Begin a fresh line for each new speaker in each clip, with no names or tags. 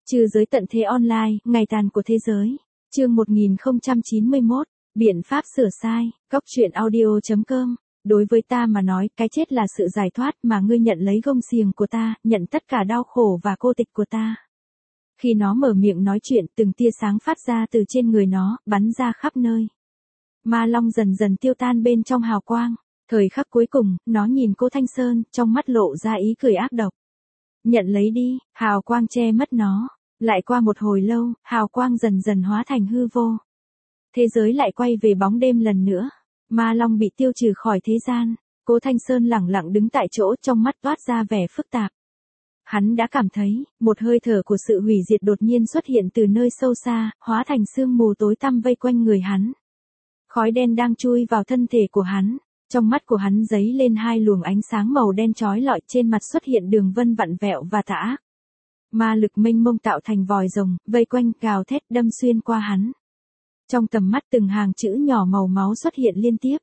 Trừ giới tận thế online, ngày tàn của thế giới. Chương 1091, biện pháp sửa sai, góc truyện audio.com. Đối với ta mà nói, cái chết là sự giải thoát mà ngươi nhận lấy gông xiềng của ta, nhận tất cả đau khổ và cô tịch của ta. Khi nó mở miệng nói chuyện, từng tia sáng phát ra từ trên người nó, bắn ra khắp nơi. Ma Long dần dần tiêu tan bên trong hào quang. Thời khắc cuối cùng, nó nhìn Cố Thanh Sơn, trong mắt lộ ra ý cười ác độc. Nhận lấy đi, hào quang che mất nó. Lại qua một hồi lâu, hào quang dần dần hóa thành hư vô. Thế giới lại quay về bóng đêm lần nữa. Ma Long bị tiêu trừ khỏi thế gian. Cố Thanh Sơn lẳng lặng đứng tại chỗ, trong mắt toát ra vẻ phức tạp. Hắn đã cảm thấy, một hơi thở của sự hủy diệt đột nhiên xuất hiện từ nơi sâu xa, hóa thành sương mù tối tăm vây quanh người hắn. Khói đen đang chui vào thân thể của hắn. Trong mắt của hắn giấy lên hai luồng ánh sáng màu đen chói lọi, trên mặt xuất hiện đường vân vặn vẹo và tà ác. Ma lực mênh mông tạo thành vòi rồng, vây quanh, gào thét, đâm xuyên qua hắn. Trong tầm mắt từng hàng chữ nhỏ màu máu xuất hiện liên tiếp.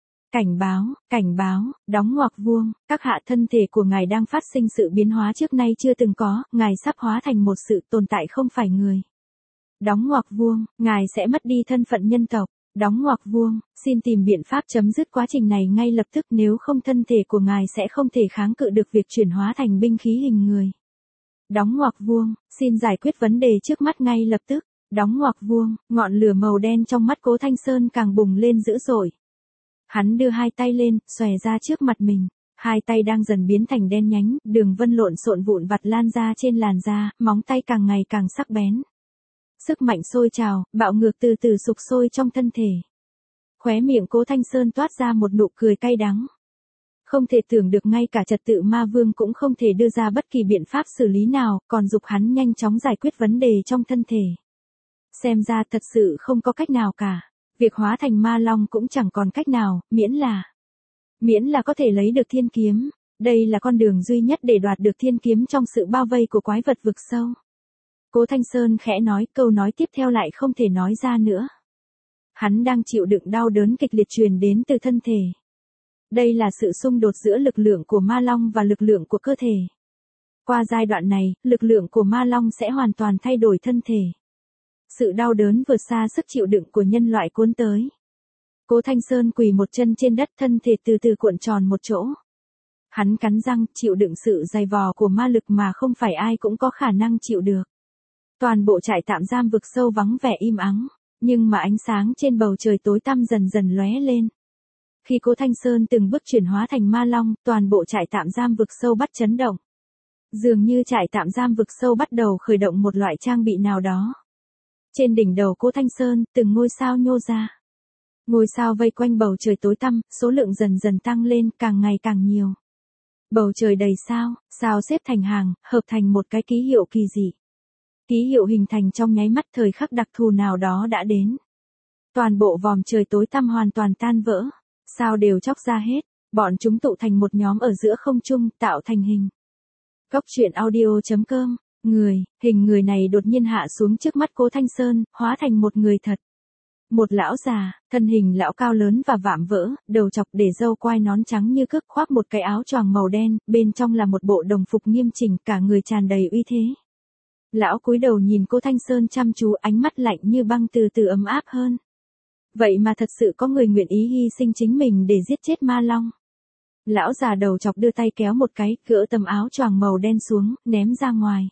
Cảnh báo, đóng ngoặc vuông, các hạ, thân thể của ngài đang phát sinh sự biến hóa trước nay chưa từng có, ngài sắp hóa thành một sự tồn tại không phải người. Đóng ngoặc vuông, ngài sẽ mất đi thân phận nhân tộc. Đóng ngoặc vuông, xin tìm biện pháp chấm dứt quá trình này ngay lập tức, nếu không thân thể của ngài sẽ không thể kháng cự được việc chuyển hóa thành binh khí hình người. Đóng ngoặc vuông, xin giải quyết vấn đề trước mắt ngay lập tức. Đóng ngoặc vuông, ngọn lửa màu đen trong mắt Cố Thanh Sơn càng bùng lên dữ dội. Hắn đưa hai tay lên, xòe ra trước mặt mình. Hai tay đang dần biến thành đen nhánh, đường vân lộn xộn vụn vặt lan ra trên làn da, móng tay càng ngày càng sắc bén. Sức mạnh sôi trào, bạo ngược từ từ sục sôi trong thân thể. Khóe miệng Cố Thanh Sơn toát ra một nụ cười cay đắng. Không thể tưởng được ngay cả trật tự ma vương cũng không thể đưa ra bất kỳ biện pháp xử lý nào, còn giục hắn nhanh chóng giải quyết vấn đề trong thân thể. Xem ra thật sự không có cách nào cả. Việc hóa thành ma long cũng chẳng còn cách nào, miễn là có thể lấy được thiên kiếm. Đây là con đường duy nhất để đoạt được thiên kiếm trong sự bao vây của quái vật vực sâu. Cố Thanh Sơn khẽ nói, câu nói tiếp theo lại không thể nói ra nữa. Hắn đang chịu đựng đau đớn kịch liệt truyền đến từ thân thể. Đây là sự xung đột giữa lực lượng của ma long và lực lượng của cơ thể. Qua giai đoạn này, lực lượng của ma long sẽ hoàn toàn thay đổi thân thể. Sự đau đớn vượt xa sức chịu đựng của nhân loại cuốn tới. Cố Thanh Sơn quỳ một chân trên đất, thân thể từ từ cuộn tròn một chỗ. Hắn cắn răng, chịu đựng sự dày vò của ma lực mà không phải ai cũng có khả năng chịu được. Toàn bộ trại tạm giam vực sâu vắng vẻ im ắng, nhưng mà ánh sáng trên bầu trời tối tăm dần dần lóe lên. Khi Cố Thanh Sơn từng bước chuyển hóa thành ma long, toàn bộ trại tạm giam vực sâu bắt chấn động. Dường như trại tạm giam vực sâu bắt đầu khởi động một loại trang bị nào đó. Trên đỉnh đầu Cố Thanh Sơn, từng ngôi sao nhô ra. Ngôi sao vây quanh bầu trời tối tăm, số lượng dần dần tăng lên, càng ngày càng nhiều. Bầu trời đầy sao, sao xếp thành hàng, hợp thành một cái ký hiệu kỳ dị. Ký hiệu hình thành trong nháy mắt, thời khắc đặc thù nào đó đã đến. Toàn bộ vòm trời tối tăm hoàn toàn tan vỡ, sao đều chóc ra hết, bọn chúng tụ thành một nhóm ở giữa không trung, tạo thành hình. Góc truyện audio.com. Hình người này đột nhiên hạ xuống trước mắt Cố Thanh Sơn, hóa thành một người thật. Một lão già, thân hình lão cao lớn và vạm vỡ, đầu chọc để râu quai nón trắng như cước, khoác một cái áo choàng màu đen, bên trong là một bộ đồng phục nghiêm chỉnh, cả người tràn đầy uy thế. Lão cúi đầu nhìn Cố Thanh Sơn chăm chú, ánh mắt lạnh như băng từ từ ấm áp hơn. Vậy mà thật sự có người nguyện ý hy sinh chính mình để giết chết ma long. Lão già đầu chọc đưa tay kéo một cái, gỡ tấm áo choàng màu đen xuống, ném ra ngoài.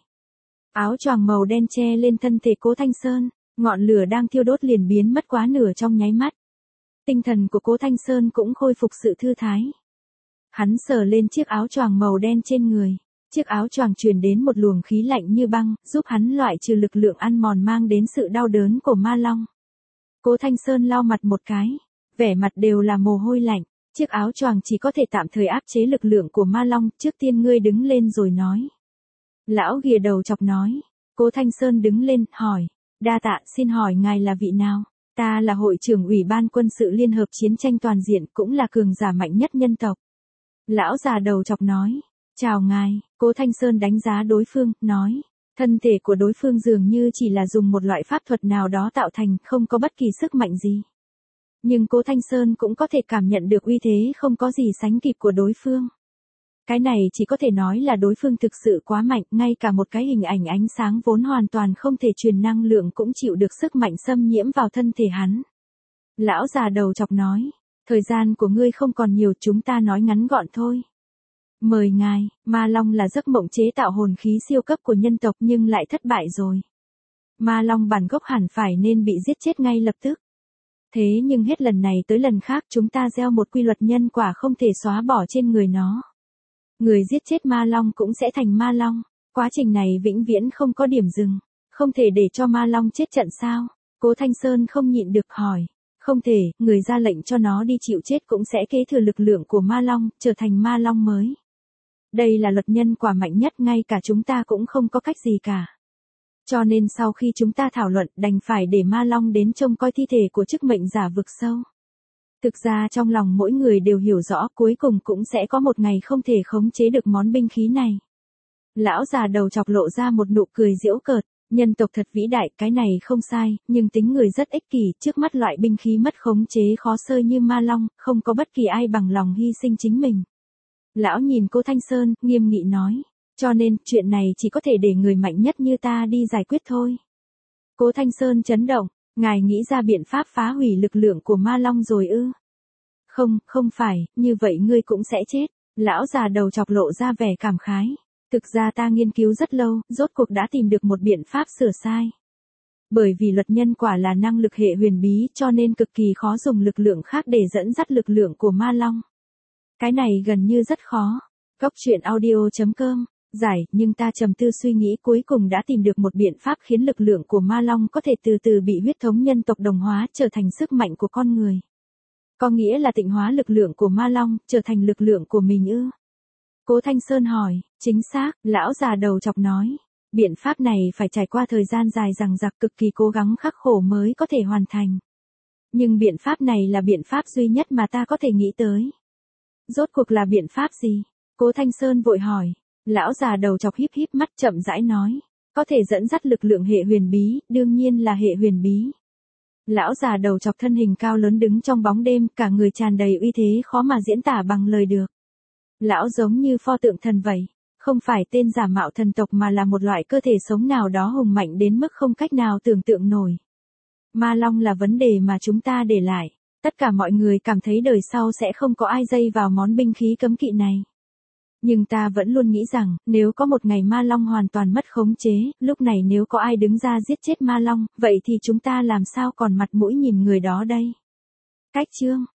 Áo choàng màu đen che lên thân thể Cố Thanh Sơn, ngọn lửa đang thiêu đốt liền biến mất quá nửa trong nháy mắt. Tinh thần của Cố Thanh Sơn cũng khôi phục sự thư thái. Hắn sờ lên chiếc áo choàng màu đen trên người. Chiếc áo choàng truyền đến một luồng khí lạnh như băng, giúp hắn loại trừ lực lượng ăn mòn mang đến sự đau đớn của ma long. Cố Thanh Sơn lau mặt một cái, vẻ mặt đều là mồ hôi lạnh. Chiếc áo choàng chỉ có thể tạm thời áp chế lực lượng của ma long, trước tiên ngươi đứng lên rồi nói. Lão ghìa đầu chọc nói. Cố Thanh Sơn đứng lên, hỏi. Đa tạ, xin hỏi ngài là vị nào? Ta là hội trưởng Ủy ban quân sự Liên hợp chiến tranh toàn diện, cũng là cường giả mạnh nhất nhân tộc. Lão già đầu chọc nói. Chào ngài. Cố Thanh Sơn đánh giá đối phương, nói. Thân thể của đối phương dường như chỉ là dùng một loại pháp thuật nào đó tạo thành, không có bất kỳ sức mạnh gì. Nhưng Cố Thanh Sơn cũng có thể cảm nhận được uy thế không có gì sánh kịp của đối phương. Cái này chỉ có thể nói là đối phương thực sự quá mạnh, ngay cả một cái hình ảnh ánh sáng vốn hoàn toàn không thể truyền năng lượng cũng chịu được sức mạnh xâm nhiễm vào thân thể hắn. Lão già đầu chọc nói, thời gian của ngươi không còn nhiều, chúng ta nói ngắn gọn thôi. Mời ngài, Ma Long là giấc mộng chế tạo hồn khí siêu cấp của nhân tộc nhưng lại thất bại rồi. Ma Long bản gốc hẳn phải nên bị giết chết ngay lập tức. Thế nhưng hết lần này tới lần khác chúng ta gieo một quy luật nhân quả không thể xóa bỏ trên người nó. Người giết chết Ma Long cũng sẽ thành Ma Long. Quá trình này vĩnh viễn không có điểm dừng. Không thể để cho Ma Long chết trận sao? Cố Thanh Sơn không nhịn được hỏi. Không thể, người ra lệnh cho nó đi chịu chết cũng sẽ kế thừa lực lượng của Ma Long, trở thành Ma Long mới. Đây là luật nhân quả mạnh nhất, ngay cả chúng ta cũng không có cách gì cả. Cho nên sau khi chúng ta thảo luận đành phải để Ma Long đến trông coi thi thể của chức mệnh giả vực sâu. Thực ra trong lòng mỗi người đều hiểu rõ cuối cùng cũng sẽ có một ngày không thể khống chế được món binh khí này. Lão già đầu chọc lộ ra một nụ cười giễu cợt, nhân tộc thật vĩ đại, cái này không sai, nhưng tính người rất ích kỷ, trước mắt loại binh khí mất khống chế khó sơi như Ma Long, không có bất kỳ ai bằng lòng hy sinh chính mình. Lão nhìn cô Thanh Sơn, nghiêm nghị nói, cho nên chuyện này chỉ có thể để người mạnh nhất như ta đi giải quyết thôi. Cố Thanh Sơn chấn động, ngài nghĩ ra biện pháp phá hủy lực lượng của Ma Long rồi ư? Không, không phải, như vậy ngươi cũng sẽ chết. Lão già đầu chọc lộ ra vẻ cảm khái. Thực ra ta nghiên cứu rất lâu, rốt cuộc đã tìm được một biện pháp sửa sai. Bởi vì luật nhân quả là năng lực hệ huyền bí cho nên cực kỳ khó dùng lực lượng khác để dẫn dắt lực lượng của Ma Long. Cái này gần như rất khó. Góc truyện audio.com giải, nhưng ta trầm tư suy nghĩ cuối cùng đã tìm được một biện pháp khiến lực lượng của Ma Long có thể từ từ bị huyết thống nhân tộc đồng hóa trở thành sức mạnh của con người. Có nghĩa là tịnh hóa lực lượng của Ma Long, trở thành lực lượng của mình ư? Cố Thanh Sơn hỏi, chính xác, lão già đầu chọc nói. Biện pháp này phải trải qua thời gian dài dằng dặc cực kỳ cố gắng khắc khổ mới có thể hoàn thành. Nhưng biện pháp này là biện pháp duy nhất mà ta có thể nghĩ tới. Rốt cuộc là biện pháp gì? Cố Thanh Sơn vội hỏi. Lão già đầu chọc híp híp mắt chậm rãi nói. Có thể dẫn dắt lực lượng hệ huyền bí, đương nhiên là hệ huyền bí. Lão già đầu chọc thân hình cao lớn đứng trong bóng đêm, cả người tràn đầy uy thế khó mà diễn tả bằng lời được. Lão giống như pho tượng thần vậy, không phải tên giả mạo thần tộc mà là một loại cơ thể sống nào đó hùng mạnh đến mức không cách nào tưởng tượng nổi. Ma Long là vấn đề mà chúng ta để lại, tất cả mọi người cảm thấy đời sau sẽ không có ai dây vào món binh khí cấm kỵ này. Nhưng ta vẫn luôn nghĩ rằng, nếu có một ngày Ma Long hoàn toàn mất khống chế, lúc này nếu có ai đứng ra giết chết Ma Long, vậy thì chúng ta làm sao còn mặt mũi nhìn người đó đây? Cách chương